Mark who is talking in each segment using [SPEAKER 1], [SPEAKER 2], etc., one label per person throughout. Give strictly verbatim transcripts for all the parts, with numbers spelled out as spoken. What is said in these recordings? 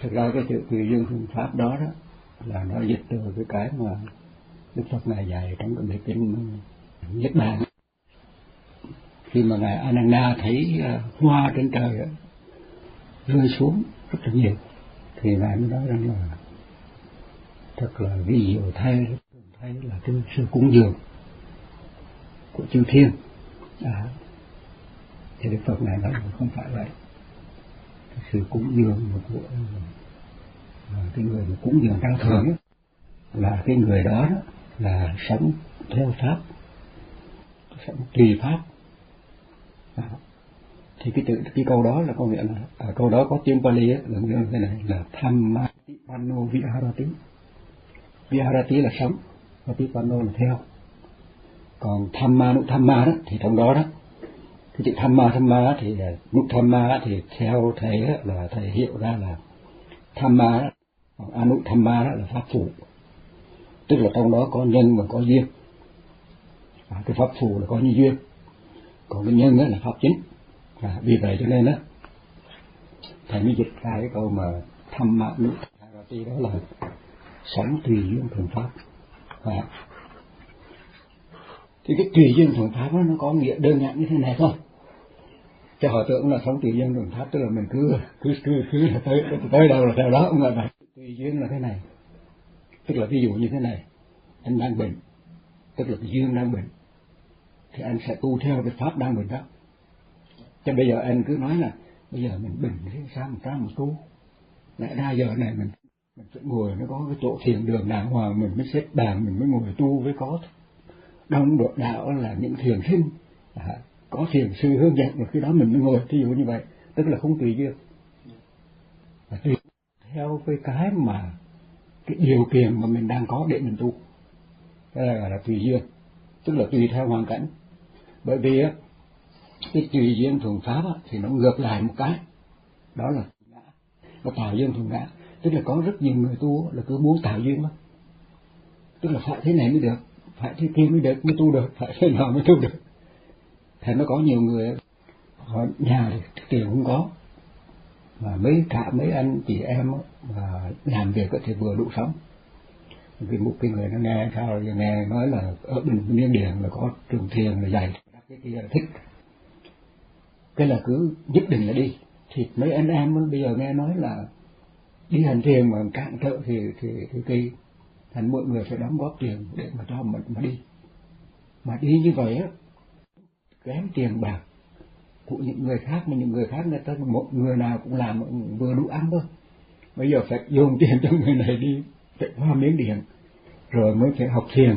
[SPEAKER 1] Thực ra cái chữ tùy duyên phương pháp đó đó là nó dịch từ cái cái mà Đức Phật ngài dạy trong cái bài kinh Niết Bàn. Khi mà ngài Ananda thấy hoa trên trời rơi xuống rất là nhiều, thì ngài mới nói rằng là thật là vi diệu thay, thay là cái sự cúng dường của chư thiên. À, thì Đức Phật ngài nói là không phải vậy. Cái sự cúng dường của cái người mà cúng dường tăng thượng là cái người đó, đó là sống theo pháp, sống tùy pháp. À, thì cái tự cái câu đó là có nghĩa là à, câu đó có tiếng Pali ấy, là như thế này là Thamma Panno Viharati. Viharati là sống, và Panno là theo. Còn Thamma Nụ Thamma đó thì trong đó đó cái chữ Thamma Thamma thì Nụ Thamma thì theo thầy đó, là thầy hiểu ra là Thamma đó, còn Anu Thamma đó là pháp phụ, tức là trong đó có nhân và có duyên. À, cái pháp phụ là có như duyên, còn cái nhân đó là pháp chính. À, vì vậy cho nên đó thầy mới dịch ra cái câu mà Thamma Nụ Thamma đó là sống tùy duyên thuận pháp. À, thì cái tùy duyên thuận pháp đó, nó có nghĩa đơn giản như thế này thôi. Cho họ tưởng là sống tùy duyên thuận pháp tức là mình cứ cứ cứ cứ là tới tới đâu là theo đó, không phải. Tùy duyên là thế này, tức là ví dụ như thế này, anh đang bệnh, tức là cái duyên đang bệnh, thì anh sẽ tu theo cái pháp đang bệnh đó. Chứ bây giờ anh cứ nói là bây giờ mình bệnh thì sao mình ra mình tu, lẽ ra giờ này mình mình phải ngồi nó có cái chỗ thiền đường đàng hoàng, mình mới xếp bàn, mình mới ngồi tu với có đông độ đạo là những thiền sinh, à, có thiền sư hướng dẫn, rồi khi đó mình mới ngồi. Ví dụ như vậy tức là không tùy duyên, và tùy theo với cái mà cái điều kiện mà mình đang có để mình tu. Cái là gọi là tùy duyên, tức là tùy theo hoàn cảnh. Bởi vì á cái tùy duyên thuận pháp á, thì nó ngược lại một cái, đó là ngã, nó tạo duyên thuận ngã. Tức là có rất nhiều người tu là cứ muốn tạo duyên đó, tức là phải thế này mới được, phải thế kia mới được, mới tu được, phải thế nào mới tu được. Thế nó có nhiều người họ nhà thì tiền không có, mà mấy cả mấy anh chị em mà làm việc có thể vừa đủ sống. Vì một cái người nó nghe sao nghe nói là ở bên Miến Điện là có trường thiền là dạy cái kia là thích, cái là cứ nhất định là đi. Thì mấy anh em bây giờ nghe nói là đi hành thiền mà cạn trợ thì thì thì kỳ, thành mọi người phải đóng góp tiền để mà cho mình mà đi. Mà đi như vậy á, kém tiền bạc của những người khác, mà những người khác người ta một người nào cũng làm vừa đủ ăn thôi. Bây giờ phải dùng tiền cho người này đi phải qua Miến Điện rồi mới phải học thiền.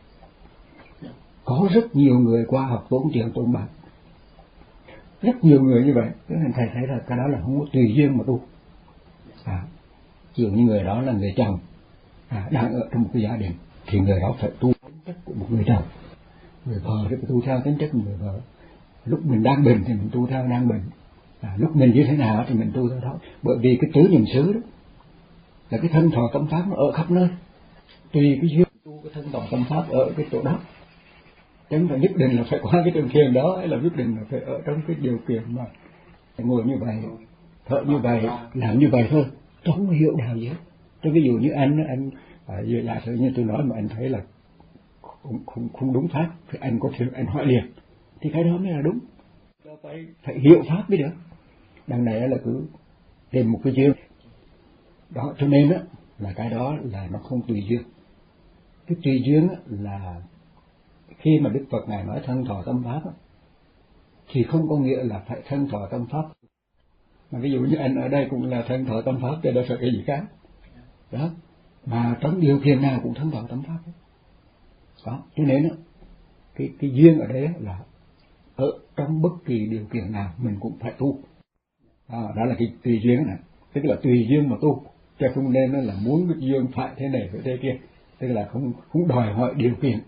[SPEAKER 1] Có rất nhiều người qua học tốn tiền tốn bạc, rất nhiều người như vậy. Thế nên thầy thấy là cái đó là không có tùy duyên mà tu. À, dường như người đó là người chồng, à, đang ở trong một cái gia đình, thì người đó phải tu tính chất của một người chồng. Người vợ thì phải tu theo tính chất của người vợ. Lúc mình đang bệnh thì mình tu theo đang bệnh, à, lúc mình như thế nào thì mình tu theo đó. Bởi vì cái tứ niệm xứ đó là cái thân thọ tâm pháp nó ở khắp nơi, tùy cái duyên tu cái thân thọ tâm pháp ở cái chỗ đó. Chẳng phải nhất định là phải qua cái trường thiền đó, hay là nhất định là phải ở trong cái điều kiện mà ngồi như vậy, thở như vậy, làm như vậy thôi, tôi không hiểu đạo gì hết. Tôi ví dụ như anh, anh à, giả sử như tôi nói mà anh thấy là không, không, không đúng pháp, thì anh có thể anh hỏi liền, thì cái đó mới là đúng. Phải, phải hiểu pháp mới được. Đằng này là cứ tìm một cái duyên đó, cho nên á là cái đó là nó không tùy duyên. Cái tùy duyên á, là khi mà Đức Phật ngài nói thân thọ tâm pháp á, thì không có nghĩa là phải thân thọ tâm pháp. Mà ví dụ như anh ở đây cũng là thân thọ tâm pháp, thì đâu phải cái gì khác đó, mà trong điều kiện nào cũng thân thọ tâm pháp đó. Đó, cho nên á cái cái duyên ở đây là ở trong bất kỳ điều kiện nào mình cũng phải tu. À, đó là cái tùy duyên này, tức là tùy duyên mà tu, chứ không nên là muốn cái duyên phải thế này phải thế kia, tức là không không đòi hỏi điều kiện.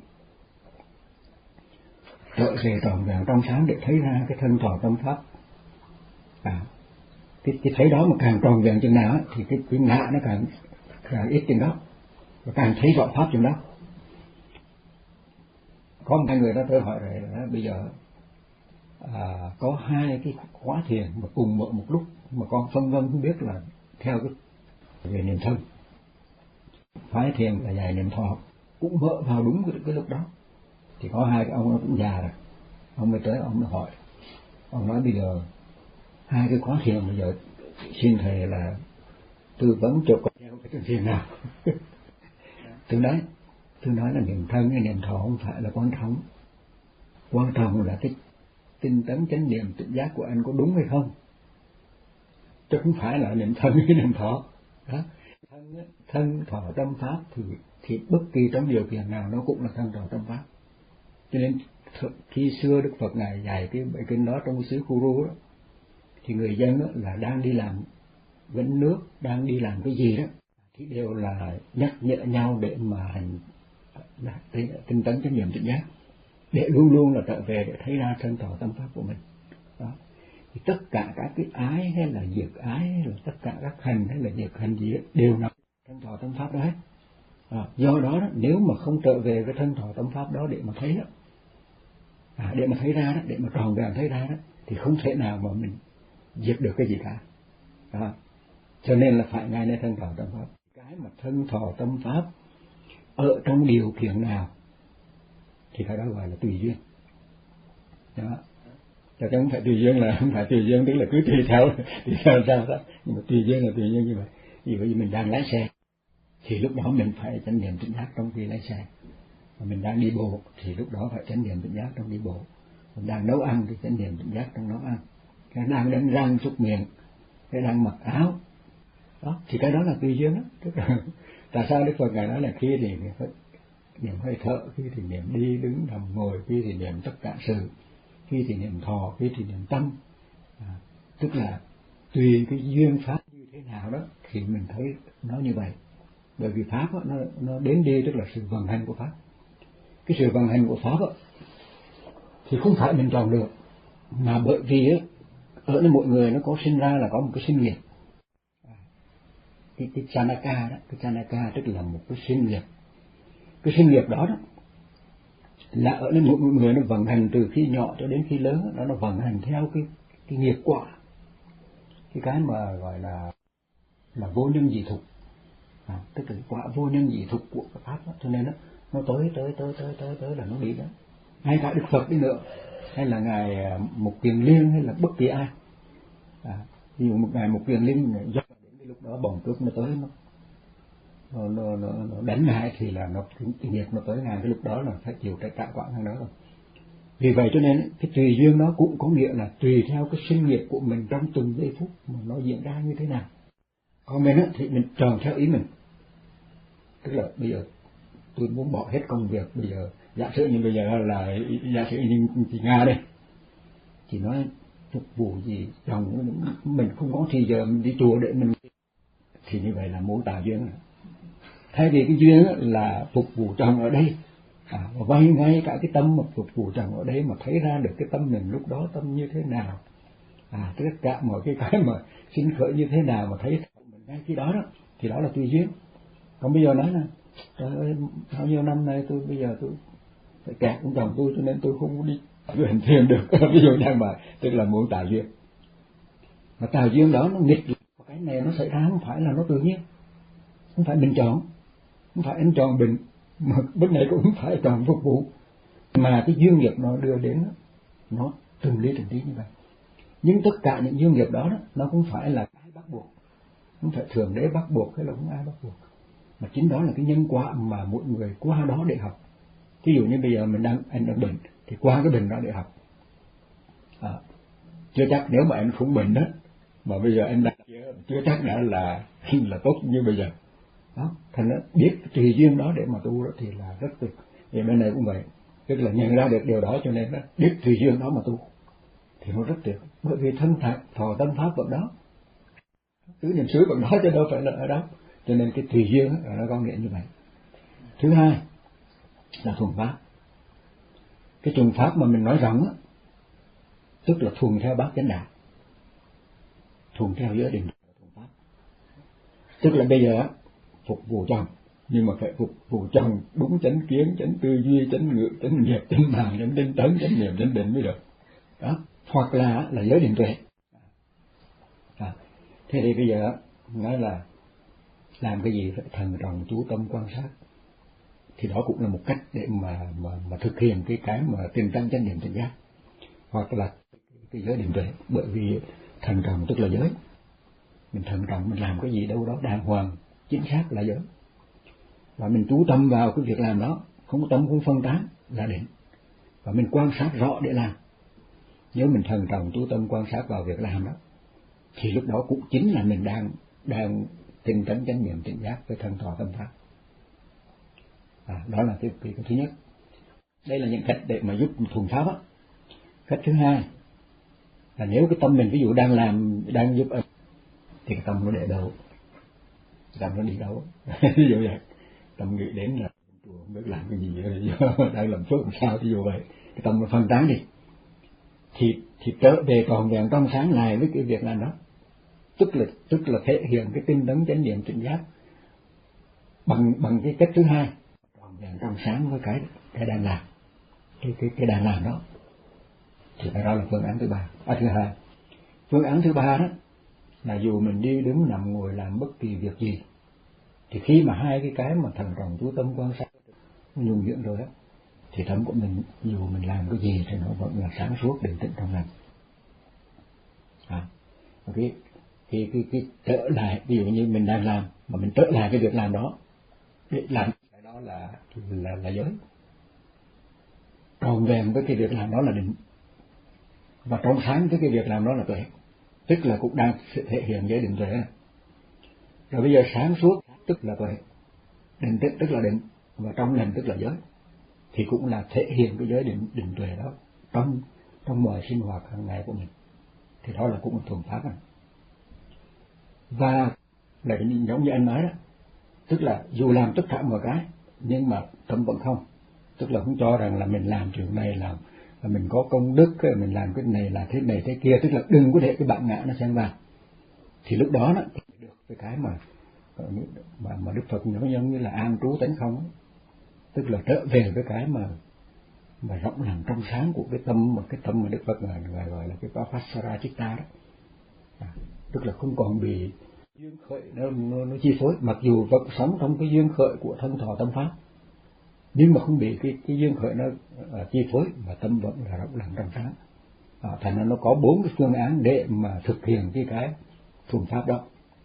[SPEAKER 1] Trở về trọn vẹn trong sáng để thấy ra cái thân thọ tâm pháp. À, cái, cái thấy đó mà càng tròn vẹn chừng nào thì cái, cái ngã nó càng càng ít chừng đó, và càng thấy rõ pháp chừng đó. Có một người đó tôi hỏi rồi đó, bây giờ à, có hai cái khóa thiền mà cùng một, một lúc mà con phân vân không biết là theo cái về niệm thân. Phái thiền là dạy niệm thọ, cũng vỡ vào đúng cái, cái lúc đó. Thì có hai cái ông nó cũng già rồi, ông mới tới ông mới hỏi, ông nói bây giờ hai cái khóa thiền bây giờ xin thầy là tư vấn cho con theo cái chương thiền nào. Tôi nói tôi nói là niệm thân hay niệm thọ không phải là quan trọng, quan trọng là cái tinh tấn chánh niệm tự giác của anh có đúng hay không, chứ không phải là niệm thân hay niệm thọ. Đó. Thân, thân thọ tâm pháp thì thì bất kỳ trong điều kiện nào nó cũng là thân thọ tâm pháp. Cho nên khi xưa Đức Phật ngài dạy cái bài kinh đó trong xứ Kuru đó, thì người dân đó là đang đi làm vấn nước, đang đi làm cái gì đó, thì đều là nhắc nhở nhau để mà hành tinh tấn chánh niệm tự giác, để luôn luôn là trở về để thấy ra thân thọ tâm pháp của mình. Đó. Thì tất cả các cái ái hay là diệt ái hay là tất cả các hành hay là diệt hành gì đó, đều nằm thân thọ tâm pháp đó hết. À, do đó, đó nếu mà không trở về cái thân thọ tâm pháp đó để mà thấy đó, à, để mà thấy ra đó, để mà tròn vẹn thấy ra đó, thì không thể nào mà mình diệt được cái gì cả. Đó. Cho nên là phải ngay nơi thân thọ tâm pháp. Cái mà thân thọ tâm pháp ở trong điều kiện nào thì cái đó gọi là tùy duyên. Đó. Chứ không phải tùy duyên là không phải tùy duyên tức là cứ tùy theo tùy theo sao đó, nhưng mà tùy duyên là tùy duyên như vậy. Vì vậy mình đang lái xe thì lúc đó mình phải chánh niệm tỉnh giác trong khi lái xe. Mà mình đang đi bộ thì lúc đó phải chánh niệm tỉnh giác trong đi bộ. Mình đang nấu ăn thì chánh niệm tỉnh giác trong nấu ăn. Cái đang đánh răng súc miệng, cái đang mặc áo, đó thì cái đó là tùy duyên đó. Tức là tại sao Đức Phật ngài nói là khi thì phải niệm hơi thở, khi thì niệm đi đứng nằm ngồi, khi thì niệm tất cả sự, khi thì niệm thọ, khi thì niệm tâm. À, tức là tùy cái duyên pháp như thế nào đó thì mình thấy nó như vậy. Bởi vì pháp đó, nó nó đến đi tức là sự vận hành của pháp. Cái sự vận hành của pháp đó, thì không phải mình chọn được, mà bởi vì đó, ở nơi mỗi người nó có sinh ra là có một cái sinh nghiệp. Cái, cái chanaka đó, cái chanaka tức là một cái sinh nghiệp. Cái sinh nghiệp đó đó là ở nơi mỗi người nó vận hành từ khi nhỏ cho đến khi lớn, nó nó vận hành theo cái cái nghiệp quả, cái cái mà gọi là là vô nhân dị thục, à, tức là quả vô nhân dị thục của cái pháp đó. Cho nên nó nó tới tới tới tới tới tới là nó đi đó. Ngay cả Đức Phật đi nữa, hay là ngài Mục Kiền Liên hay là bất kỳ ai, à, ví dụ một ngài Mục Kiền Liên do đến cái lúc đó bồng cước nó tới nó nó, nó, nó, nó đánh ngài thì là nó cái nghiệp nó tới ngài cái lúc đó là phải chịu cái trả quả thằng đó rồi. Vì vậy cho nên cái tùy duyên nó cũng có nghĩa là tùy theo cái sinh nghiệp của mình trong từng giây phút mà nó diễn ra như thế nào. Còn mình thì mình tròn theo ý mình, tức là bây giờ tôi muốn bỏ hết công việc, bây giờ giả sử như bây giờ là giả sử như chị Nga đây, chị nói phục vụ gì chồng mình không có thì giờ mình đi chùa để mình, thì như vậy là mô tả duyên. Thay vì cái duyên là phục vụ chồng ở đây, à, và vay ngay cả cái tâm mà phục vụ chồng ở đây mà thấy ra được cái tâm mình lúc đó tâm như thế nào, à, tất cả mọi cái cái mà sinh khởi như thế nào mà thấy mình ngay khi đó đó, thì đó là tùy duyên. Còn bây giờ nói là trời ơi bao nhiêu năm nay tôi bây giờ tôi phải kẹt cũng chồng tôi cho nên tôi không có đi tôi hành thiền được. Ví dụ đang mà tức là muốn tạo duyên, mà tạo duyên đó nó nghịch, cái này nó xảy ra không phải là nó tự nhiên, không phải mình chọn, không phải anh chọn bệnh, mà bên này cũng không phải chọn phục vụ, mà cái duyên nghiệp nó đưa đến nó từng lý từng tí như vậy. Nhưng tất cả những duyên nghiệp đó, đó nó không phải là cái bắt buộc, không phải thượng đế bắt buộc hay là không ai bắt buộc, mà chính đó là cái nhân quả mà mỗi người qua đó để học. Ví dụ như bây giờ mình đang anh đang bệnh thì qua cái bệnh đó để học, à, chưa chắc nếu mà anh không bệnh đó mà bây giờ anh đang chưa, chưa chắc đã là là tốt như bây giờ đó. Thành nó biết tùy duyên đó để mà tu đó thì là rất tuyệt. Thì bên này cũng vậy, tức là nhận ra được điều đó cho nên nó biết tùy duyên đó mà tu thì nó rất tuyệt. Bởi vì thân thọ thọ tâm pháp vẫn đó, tứ niệm xứ vẫn đó chứ đâu phải là ở đó. Cho nên cái tùy duyên đó, nó có nghĩa như vậy. Thứ hai là thuần pháp. Cái thuần pháp mà mình nói rằng á, tức là thuần theo bát chánh đạo, thuần theo giới định thuần pháp. Tức là bây giờ á, phục vụ chồng nhưng mà phải phục vụ chồng đúng chánh kiến, chánh tư duy, chánh ngữ, chánh nghiệp, chánh mạng, chánh tinh tấn, chánh niệm, chánh định mới được đó. Hoặc là là giới định tuệ. À, thế thì bây giờ nói là làm cái gì phải thần trọng chú tâm quan sát. Thì đó cũng là một cách để mà mà mà thực hiện cái cái mà tinh tấn chánh niệm tỉnh giác, hoặc là cái giới định tuệ. Bởi vì thần trọng tức là giới, mình thần trọng mình làm cái gì đâu đó đàng hoàng chính xác là giới, và mình chú tâm vào cái việc làm đó, không có tâm không phân tán là định, và mình quan sát rõ để làm. Nếu mình thần trọng chú tâm quan sát vào việc làm đó, thì lúc đó cũng chính là mình đang đang tinh tấn chánh niệm tỉnh giác với thân thọ tâm pháp. À, đó là cái, cái, cái thứ nhất. Đây là những cách để mà giúp thuần pháp á. Cách thứ hai là nếu cái tâm mình ví dụ đang làm đang giúp thì cái tâm nó để đâu, tâm nó đi đâu. Ví dụ vậy, tâm nghĩ đến là không biết làm cái gì đang làm phước làm sao, ví dụ vậy, cái tâm nó phân tán đi, thì thì trở về còn vẹn trong sáng lại với cái việc làm đó, tức là tức là thể hiện cái tinh tấn chánh niệm tỉnh giác bằng bằng cái cách thứ hai, còn vẹn trong sáng với cái cái đang làm, cái cái cái đang làm đó. Thì đó là phương án thứ ba, à, thứ hai. Phương án thứ ba đó là dù mình đi đứng nằm ngồi làm bất kỳ việc gì, thì khi mà hai cái cái mà thần trọng chú tâm quan sát nhuần nhuyễn rồi đó, thì tâm của mình dù mình làm cái gì thì nó vẫn là sáng suốt định tĩnh trong lành. À, cái cái cái cái trở lại, ví dụ như mình đang làm mà mình trở lại cái việc làm đó để làm cái đó là là là giới, tròn vẹn với cái việc làm đó là định, và trong sáng với cái việc làm đó là tuệ, tức là cũng đang thể hiện giới định tuệ. Rồi bây giờ sáng suốt tức là tuệ, định tĩnh tức là định, và trong lành tức là giới, thì cũng là thể hiện cái giới định định tuệ đó trong trong mọi sinh hoạt hàng ngày của mình. Thì đó là cũng một thuần pháp này. Và lại giống như anh nói đó, tức là dù làm tất cả mọi cái nhưng mà tâm vẫn không, tức là không cho rằng là mình làm chuyện này làm là mình có công đức, mình làm cái này là thế này thế kia, tức là đừng có để cái bản ngã nó xen vào. Thì lúc đó đó được cái cái mà mà mà Đức Phật nói giống như là an trú tánh không, tức là trở về với cái mà mà rộng lặng trong sáng của cái tâm, mà cái tâm mà Đức Phật gọi, gọi, gọi là cái Vipassana Chitta đó. À, tức là không còn bị duyên khởi nó, nó, nó chi phối, mặc dù vẫn sống trong cái duyên khởi của thân thọ tâm pháp, nhưng mà không bị cái cái duyên khởi nó uh, chi phối, mà tâm vẫn là rộng lặng trong sáng. À, thành ra nó có bốn cái phương án để mà thực hiện cái cái thuần pháp đó.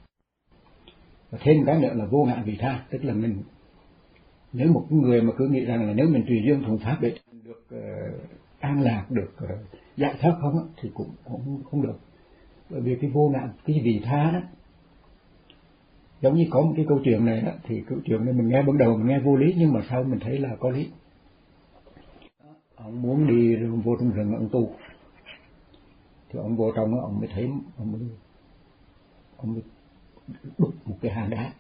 [SPEAKER 1] Và thêm cái nữa là vô ngã vị tha, tức là mình, nếu một người mà cứ nghĩ rằng là nếu mình tùy duyên thuần pháp để được uh, an lạc, được uh, giải thoát không á, thì cũng cũng không được. Bởi vì cái vô ngã, cái vị tha đó, giống như có một cái câu chuyện này đó, thì câu chuyện này mình nghe ban đầu mình nghe vô lý, nhưng mà sau mình thấy là có lý. Ông muốn đi vô trong rừng ông tu, thì ông vô trong đó, ông mới thấy ông mới ông mới đục một cái hang đá.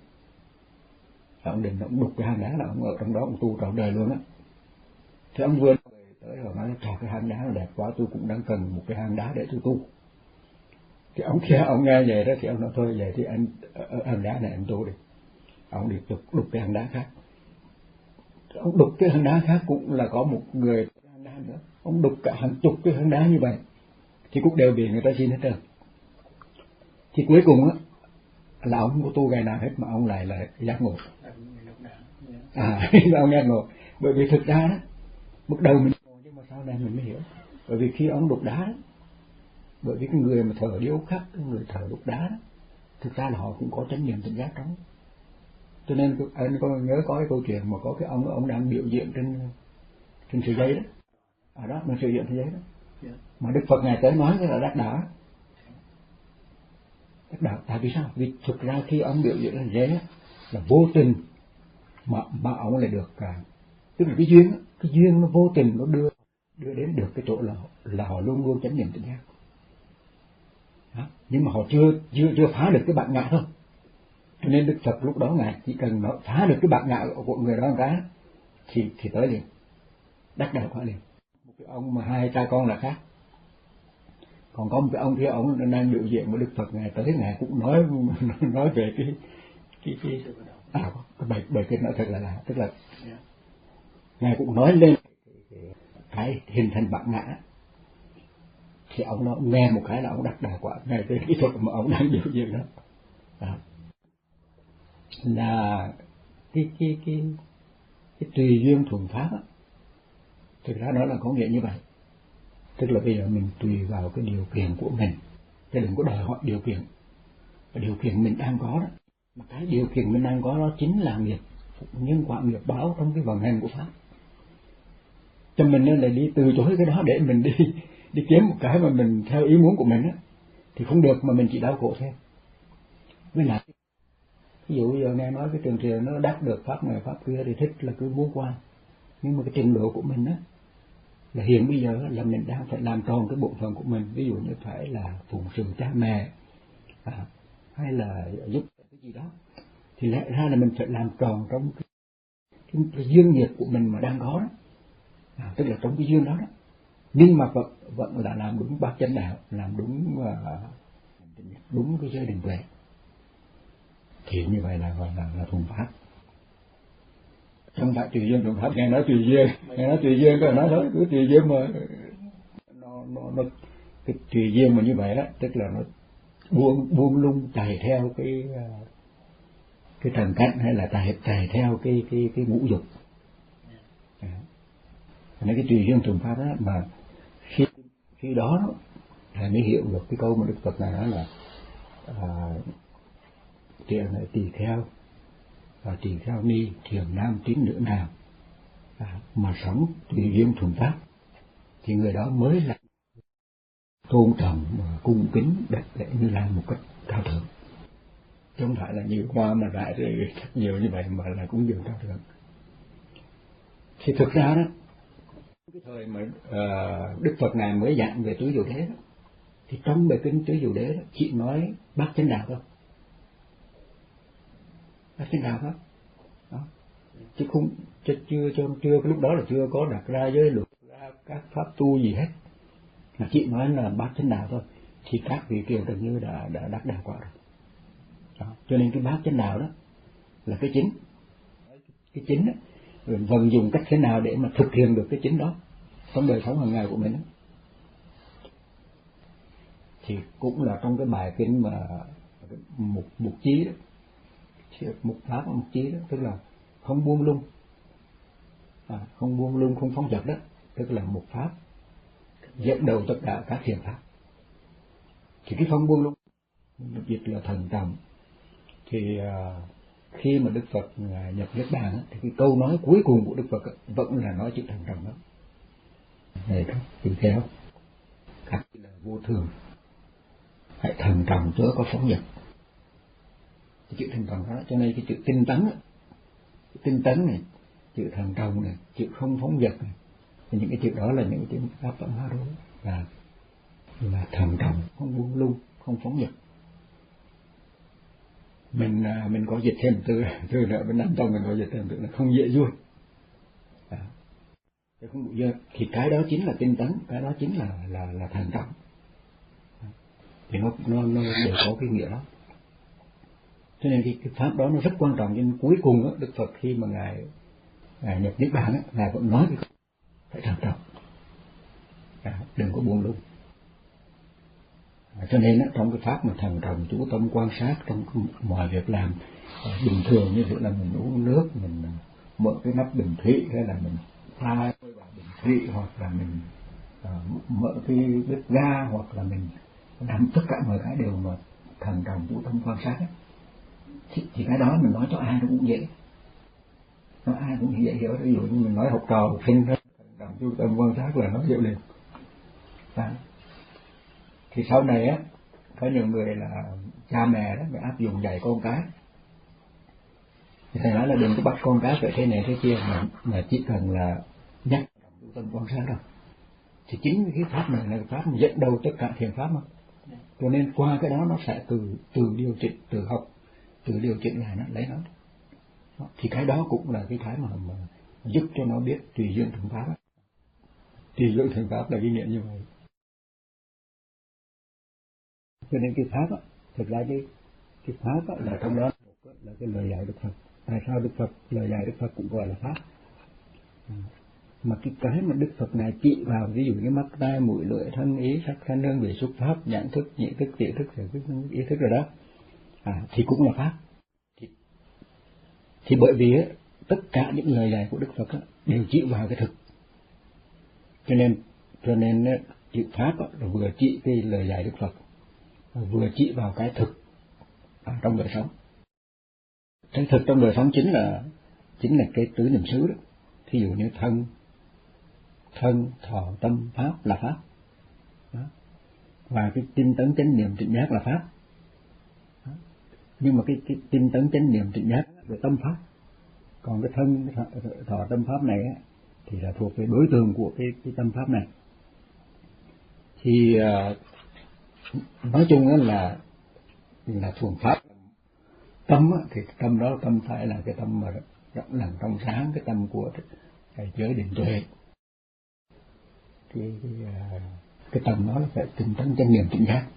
[SPEAKER 1] Ông định ông đục cái hang đá là ông ở trong đó ông tu trọn đời luôn á. Thì ông vừa tới rồi nói trời, cái hang đá là đẹp quá, tôi cũng đang cần một cái hang đá để tôi tu. Thì ông kia ông nghe vậy đó, thì ông nói thôi vậy thì anh ở hang đá này anh tu đi. Ông đi đục đục cái hang đá khác. Ông đục cái hang đá khác cũng là có một người hang đá nữa. Ông đục cả hàng chục cái hang đá như vậy, thì cũng đều bị người ta xin hết trơn. Thì cuối cùng á là ông không có tu ngày nào hết, mà ông lại là giác ngộ. À, ông giác ngộ. Bởi vì thực ra đó, bước đầu mình nhưng mà sau này mình mới hiểu. Bởi vì khi ông đục đá đó, bởi vì cái người mà thờ điêu khắc, cái người thờ đục đá đó, thực ra là họ cũng có chánh niệm tỉnh giác trong. Cho nên anh có nhớ có cái câu chuyện mà có cái ông ông đang biểu diễn trên trên sợi dây đó, ở đó mình sử dụng sợi dây đó, yeah. Mà Đức Phật ngài tới nói cái là đắc đạo, đắc đạo. Tại vì sao? Vì thực ra khi ông biểu diễn lên dây là vô tình mà mà ông lại được cả, tức là cái duyên cái duyên nó vô tình nó đưa đưa đến được cái chỗ là là họ luôn luôn chánh niệm tỉnh giác. Đó. Nhưng mà họ chưa chưa chưa phá được cái bản ngã thôi. Cho nên Đức Phật lúc đó ngài chỉ cần nó phá được cái bản ngã của người đó một cái thì thì tới liền, đắc đạo quả liền. Một cái ông mà hai cha con là khác, còn có một cái ông kia ông đang biểu diễn với Đức Phật, ngài tới ngài cũng nói nói về cái cái cái à cái bài bài kinh nói thật là là tức là ngài cũng nói lên cái hình thành bản ngã. Thì ông nó nghe một cái là ông đắc đạo quả ngay cái kỹ thuật mà ông đang biểu diễn đó. À. là cái cái cái cái tùy duyên thuận pháp á, thực ra đó là có nghĩa như vậy. Tức là bây giờ mình tùy vào cái điều kiện của mình, chứ đừng có đòi hỏi điều kiện. Cái điều kiện mình đang có đó, mà cái điều kiện mình đang có đó chính là nghiệp nhân quả nghiệp báo trong cái vận hành của pháp. Cho mình nên là đi từ chối cái đó để mình đi đi kiếm một cái mà mình theo ý muốn của mình á, thì không được, mà mình chỉ đau khổ thêm. Với lại ví dụ giờ nghe nói cái trường truyền nó đắc được pháp này pháp kia thì thích là cứ muốn qua, nhưng mà cái trình độ của mình á là hiện bây giờ là mình đang phải làm tròn cái bổn phận của mình, ví dụ như phải là phụng sự cha mẹ à, hay là giúp cái gì đó, thì lẽ ra là mình phải làm tròn trong cái, cái, cái duyên nghiệp của mình mà đang có đó, à, tức là trong cái duyên đó đó, nhưng mà vẫn vẫn là làm đúng bát chánh đạo, làm đúng uh, đúng cái giới định tuệ, thì như vậy là gọi là là thuần pháp. Không phải tùy duyên thuần pháp, nghe nói tùy duyên, nghe nói tùy duyên, có nói thôi cứ tùy duyên mà nó nó nó cái tùy duyên mà như vậy đó, tức là nó buông buông lung chạy theo cái cái trần cảnh, hay là chạy chạy theo cái cái cái ngũ dục. À, nên cái tùy duyên thuần pháp đó mà khi khi đó là mới hiểu được cái câu mà Đức Phật này nói là à, tiền này tỳ kheo và tỳ kheo ni thiền nam tín nữ nào à, mà sống tùy duyên thuần pháp thì người đó mới là tôn trọng và cung kính đặt lễ Như Lai một cách cao thượng, chứ không phải là nhiều hoa mà rải rồi nhiều như vậy mà là cũng dường cao thượng. Thì thực ra đó, cái thời mà uh, Đức Phật này mới giảng về tứ diệu đế đó, thì trong bài kinh tứ diệu đế đó chỉ nói bát chánh đạo thôi, bát chánh đạo thôi, đó. Chứ không chưa chưa chưa, chưa cái lúc đó là chưa có đặt ra giới luật ra các pháp tu gì hết, mà chỉ nói là bát chánh đạo thôi, thì các vị kiều gần như đã đã đắc đạo quả rồi. Đó. Cho nên cái bát chánh đạo đó là cái chính, cái chính đó, rồi vận dụng cách thế nào để mà thực hiện được cái chính đó trong đời sống hàng ngày của mình đó. Thì cũng là trong cái bài kinh mà mục mục chí đó, mục pháp mục chí đó, tức là không buông lung, à, không buông lung không phóng dật đó, tức là một pháp dẫn đầu tất cả các thiền pháp. Thì cái không buông lung được dịch là thần trọng. Thì uh, khi mà Đức Phật uh, nhập Niết Bàn thì cái câu nói cuối cùng của Đức Phật vẫn là nói chữ thần trọng đó. Này các tỳ kheo, các là vô thường, hãy thần trọng chớ có phóng dật. Cái chữ thần trọng đó, cho nên cái chữ tinh tấn, cái tinh tấn này, chữ thần trọng này, chữ không phóng dật này, thì những cái chữ đó là những cái chữ pháp văn hóa đó, là là thần trọng, không buông lung, không phóng dật. Mình mình có dịch thêm từ từ nữa bên Nam Tông, mình có dịch thêm từ là không dễ vui, à, không đủ dơ, thì cái đó chính là tinh tấn, cái đó chính là là là thần trọng, thì nó nó nó đều có cái nghĩa đó. Cho nên cái, cái pháp đó nó rất quan trọng. Nhưng cuối cùng đó, Đức Phật khi mà ngài, ngài nhập Niết Bàn, ngài vẫn nói cái phải thần trọng, à, đừng có buông lung. À, cho nên đó, trong cái pháp mà thần trọng chú tâm quan sát trong mọi việc làm à, bình thường, như thế là mình uống nước, mình mở cái nắp bình thủy, hay là mình pha vào bình thủy, hoặc là mình à, mở cái bếp ga, hoặc là mình làm tất cả mọi cái đều mà thần trọng chú tâm quan sát ấy. Thì, thì cái đó mình nói cho ai nó cũng dễ, nói ai cũng dễ hiểu. Ví dụ như mình nói học trò học sinh thần trọng chú tâm quan sát là nó hiểu liền. À, thì sau này á, có nhiều người là cha mẹ đó, mới áp dụng dạy con cái, thì thầy nói là đừng có bắt con cái phải thế này thế kia, mà, mà chỉ cần là nhắc chú tâm quan sát đâu. Thì chính cái pháp này là cái pháp mà dẫn đầu tất cả thiền pháp mà. Cho nên qua cái đó nó sẽ từ từ điều chỉnh, từ học, từ điều chỉnh lại nó lấy nó. Đó. Thì cái đó cũng là cái cái mà, mà giúp cho nó biết tùy duyên thuần pháp. Tùy duyên thuần pháp là cái nghĩa như vậy. Cho nên cái pháp á, thực ra cái cái pháp á, là trong đó là cái lời dạy Đức Phật. Tại sao Đức Phật, lời dạy Đức Phật cũng gọi là pháp? À, mà cái cái mà Đức Phật này chỉ vào, ví dụ như mắt tai mũi lưỡi thân ý sắc thanh hương vị xúc pháp nhãn thức nhị thức tỷ thức thể thức ý thức rồi đó, à, thì cũng là pháp. Thì Thì bởi vì á, tất cả những lời dạy của Đức Phật á, đều chỉ vào cái thực, cho nên cho nên á, chữ pháp á, là vừa chỉ cái lời dạy Đức Phật, vừa chỉ vào cái thực ở trong đời sống. Cái thực trong đời sống chính là chính là cái tứ niệm xứ đó. Thí dụ như thân thân thọ tâm pháp là pháp đó. Và cái tinh tấn chánh niệm trịnh giác là pháp đó. Nhưng mà cái, cái tinh tấn chánh niệm trịnh giác là tâm pháp, còn cái thân thọ, thọ tâm pháp này á, thì là thuộc về đối tượng của cái, cái tâm pháp này. Thì uh, nói chung là là thuần pháp. Tâm á, thì tâm đó tâm phải là cái tâm mà rộng lặng trong sáng, cái tâm của cái giới định tuệ. Cái, cái, cái tâm đó là phải tinh tấn chánh niệm trịnh giác.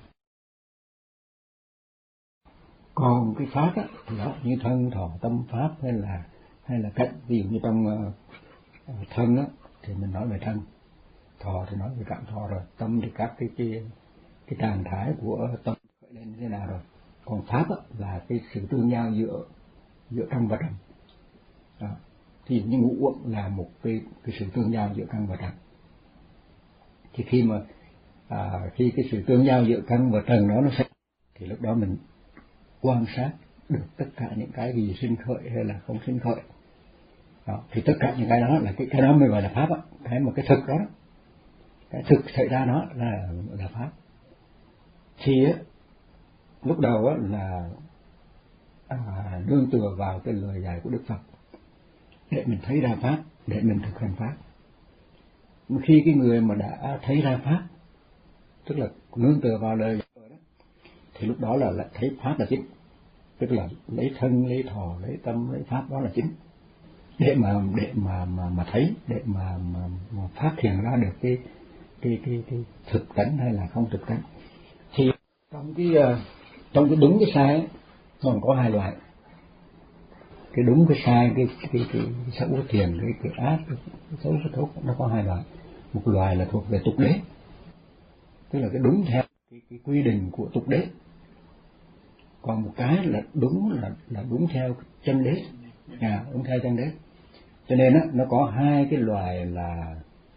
[SPEAKER 1] Còn cái pháp á, thì đó như thân thọ tâm pháp hay là hay là cách, ví dụ như trong uh, thân á, thì mình nói về thân, thọ thì nói về cảm thọ rồi, tâm thì các cái cái cái trạng thái của tâm khởi lên như thế nào rồi. Còn pháp á, là cái sự tương giao giữa giữa căn và trần. Đó. Thì như ngũ uẩn là một cái cái sự tương giao giữa căn và trần. Thì khi mà à, khi cái sự tương giao giữa căn và trần đó nó sẽ, thì lúc đó mình quan sát được tất cả những cái gì sinh khởi hay là không sinh khởi. Đó. Thì tất cả những cái đó là cái cái đó mới gọi là pháp á, cái mà cái thực đó, cái thực xảy ra đó là là pháp. Thì á, lúc đầu á là à, nương tựa vào cái lời dạy của Đức Phật để mình thấy ra pháp, để mình thực hành pháp. Khi cái người mà đã thấy ra pháp, tức là nương tựa vào lời dạy đó, thì lúc đó là, là thấy pháp là chính, tức là lấy thân, lấy thọ, lấy tâm, lấy pháp đó là chính, để mà để mà mà mà thấy, để mà mà, mà phát hiện ra được cái cái cái cái thực tánh hay là không thực tánh. Thì trong cái trong cái đúng cái sai ấy, còn có hai loại. Cái đúng cái sai, cái cái cái, cái xấu cái thiện, cái cái ác, cái, cái xấu cái tốt, nó có hai loại. Một loại là thuộc về tục đế, tức là cái đúng theo cái, cái quy định của tục đế. Còn một cái là đúng là là đúng theo chân đế, à, đúng theo chân đế. Cho nên á, nó có hai cái loại là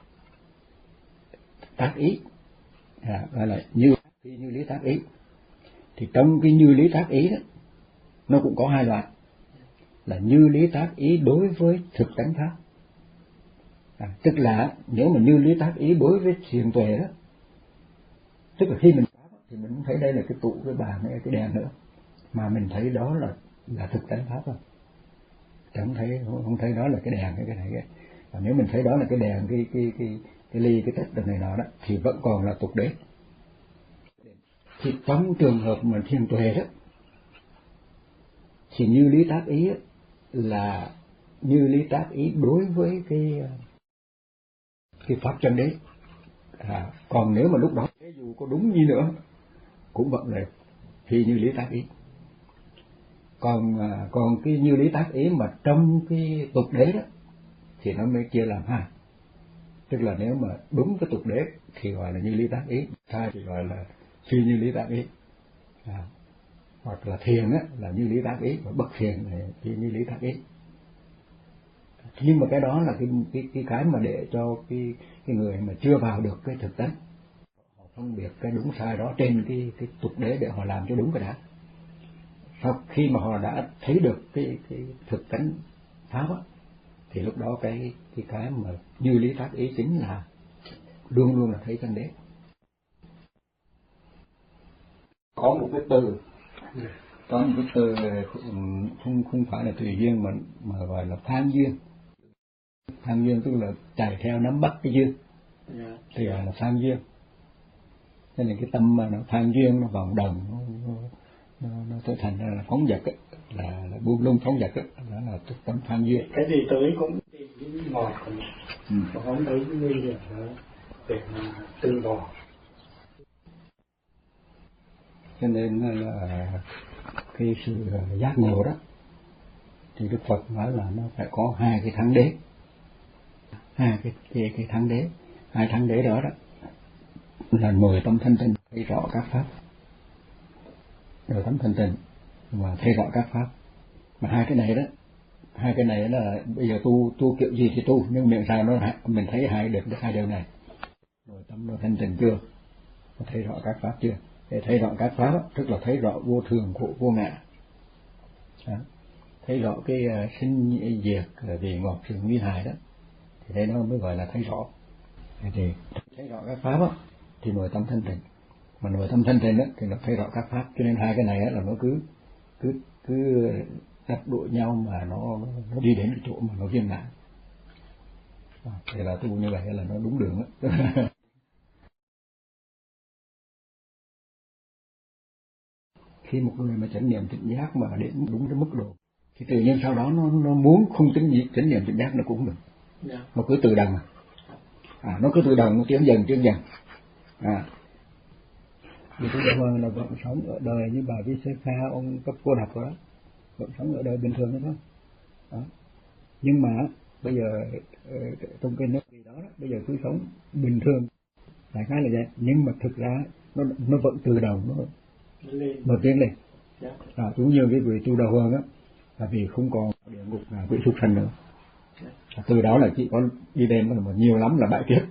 [SPEAKER 1] tác ý, à, gọi là như như lý tác ý. Thì trong cái như lý tác ý đó, nó cũng có hai loại, là như lý tác ý đối với thực tánh pháp. À, tức là nếu mà như lý tác ý đối với thiền tuệ đó, tức là khi mình pháp thì mình không thấy đây là cái tủ, cái bàn hay cái đèn nữa, mà mình thấy đó là là thực tánh pháp thôi. Chẳng thấy không thấy đó là cái đèn hay cái này cái. Và nếu mình thấy đó là cái đèn, cái cái cái cái ly, cái tách này nọ đó, thì vẫn còn là tục đế. Thì trong trường hợp mà thiền tuệ đó, thì như lý tác ý là như lý tác ý đối với cái cái pháp chân đế. À, còn nếu mà lúc đó dù có đúng như nữa cũng vẫn là thì như lý tác ý. Còn à, còn cái như lý tác ý mà trong cái tục đế đó thì nó mới chia làm hai. Tức là nếu mà đúng cái tục đế thì gọi là như lý tác ý, sai thì gọi là phi như lý tác ý. À, hoặc là thiền á là như lý tác ý, và bất thiền là phi như lý tác ý. Nhưng mà cái đó là cái cái cái cái mà để cho cái cái người mà chưa vào được cái thực tánh, họ phân biệt cái đúng sai đó trên cái cái tục đế để họ làm cho đúng cái đã. Sau khi mà họ đã thấy được cái cái thực tánh pháp á, thì lúc đó cái cái cái mà như lý tác ý chính là luôn luôn là thấy chân đế. Có một cái từ, có một cái từ không không phải là tùy duyên mà mà gọi là tham duyên. Tham duyên tức là chạy theo nắm bắt cái duyên, yeah. Thì gọi là tham duyên. Cho nên cái tâm mà nó tham duyên, nó vòng đồng, nó nó, nó trở thành ra là phóng dật ấy, là, là buông lung phóng dật ấy, đó là tức tâm tham duyên.
[SPEAKER 2] Cái gì tới cũng tìm cái ngọt của mình, ừ. Và không thấy cái nguy hiểm đó để mà từ bỏ.
[SPEAKER 1] Cho nên là cái sự giác ngộ đó thì Đức Phật nói là nó phải có hai cái thắng đế, hai cái cái, cái thắng đế, hai thắng đế đó đó là nội tâm thanh tịnh, thấy rõ các pháp, nội tâm thanh tịnh và thấy rõ các pháp. Mà hai cái này đó hai cái này là bây giờ tu tu kiểu gì thì tu, nhưng miệng sao nó mình thấy hai được được hai điều này. Nội tâm nó thanh tịnh chưa, nó thấy rõ các pháp chưa? Để thấy rõ các pháp đó, tức là thấy rõ vô thường khổ vô ngã, đó. Thấy rõ cái uh, sinh diệt vì ngọt sự nguy hại đó, thì đây nó mới gọi là thấy rõ. Thì thấy rõ các pháp đó, thì nội tâm thanh tịnh, mà nội tâm thanh tịnh đó thì nó thấy rõ các pháp. Cho nên hai cái này đó là nó cứ cứ cứ đắp đuổi nhau mà nó nó đi đến cái chỗ mà nó viên mãn. Thì là tu như vậy là nó đúng đường đó. Khi một người mà chánh niệm tỉnh giác mà đến đúng cái mức độ thì tự nhiên sau đó nó nó muốn không tính gì chánh niệm tỉnh giác nó cũng được. Yeah. Nó cứ tự động à, nó cứ tự động nó tiến dần tiến dần à. Vì chúng ta là vẫn sống ở đời như bà Visakha, ông cấp cô độc đó, vẫn sống ở đời bình thường đó, đó. Nhưng mà bây giờ trong cái nước gì đó, đó bây giờ cứ sống bình thường đại khái là vậy, nhưng mà thực ra nó nó vẫn tự động nó nó tiến lên. Yeah. À, cũng như cái vị tu đà hoàng á, là vì không còn địa ngục là vị súc sanh nữa. Yeah. Từ đó là chỉ có đi đêm mà nhiều lắm là bại kiếp.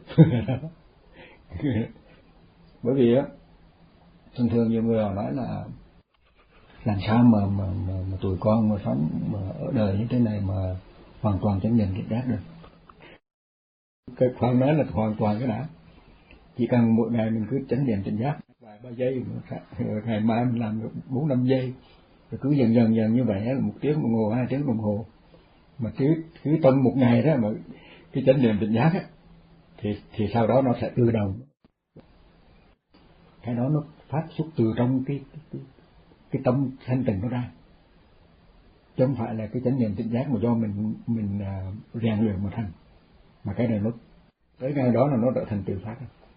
[SPEAKER 1] Bởi vì á thường thường nhiều người họ nói là làm sao mà mà, mà, mà tụi con mà sống mà ở đời như thế này mà hoàn toàn chánh niệm tỉnh giác được. Cái khoan nói là hoàn toàn cái đã, chỉ cần mỗi ngày mình cứ chánh niệm tỉnh giác vài ba giây, ngày mai mình làm được bốn năm giây, rồi cứ dần dần dần như vậy là một tiếng đồng hồ, hai tiếng đồng hồ, mà cứ cứ trong một ngày đó mà cái chánh niệm tỉnh giác á, thì thì sau đó nó sẽ tự động, cái đó nó phát xuất từ trong cái cái, cái tâm thanh tịnh nó ra, chứ không phải là cái chánh niệm tỉnh giác mà do mình mình uh, rèn luyện mà thành, mà cái này nó tới ngày đó là nó trở thành tự phát.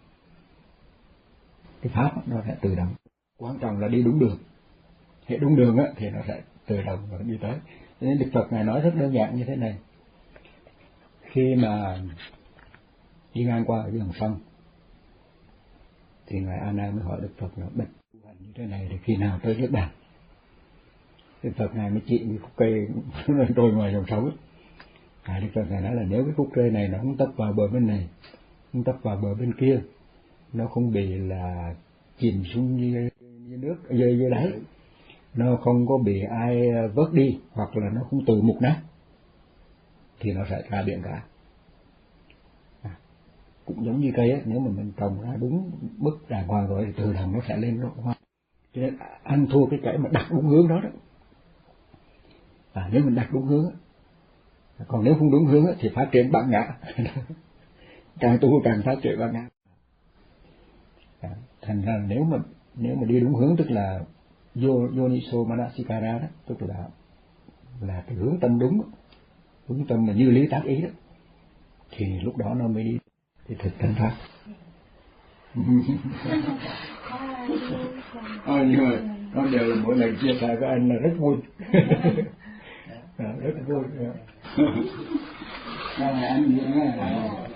[SPEAKER 1] Cái pháp nó sẽ tự động, quan trọng là đi đúng đường. Hệ đúng đường á thì nó sẽ tự động và đi tới. Cho nên Đức Phật ngài nói rất đơn giản như thế này: khi mà đi ngang qua ở dòng sông thì ngài A Nan mới hỏi Đức Phật là bạch tu hành như thế này thì khi nào tới niết bàn? Đức Phật ngài mới chỉ cái khúc cây trôi ngoài dòng sông ấy. Ngài Đức Phật ngài nói là nếu cái khúc cây này nó không tấp vào bờ bên này, không tấp vào bờ bên kia, nó không bị là chìm xuống như, như nước dưới dưới đáy, nó không có bị ai vớt đi, hoặc là nó không tự mục nát, thì nó sẽ ra biển cả. À, cũng giống như cây á, nếu mà mình trồng ra đúng mức đàng hoàng rồi thì từ đồng nó sẽ lên nó hoa. Cho nên ăn thua cái cái mà đặt đúng hướng đó đó. À, nếu mình đặt đúng hướng, còn nếu không đúng hướng thì phát triển bản ngã. Càng tu càng phát triển bản ngã. À, thành ra nếu mà nếu mà đi đúng hướng, tức là Yoniso Manasikara đó, tức là là cái hướng tâm đúng, hướng tâm mà như lý tác ý đó, thì lúc đó nó mới thì thực thành pháp. À, nhưng mà nó đều là mỗi lần chia sẻ với anh là rất vui. À, rất vui. À, anh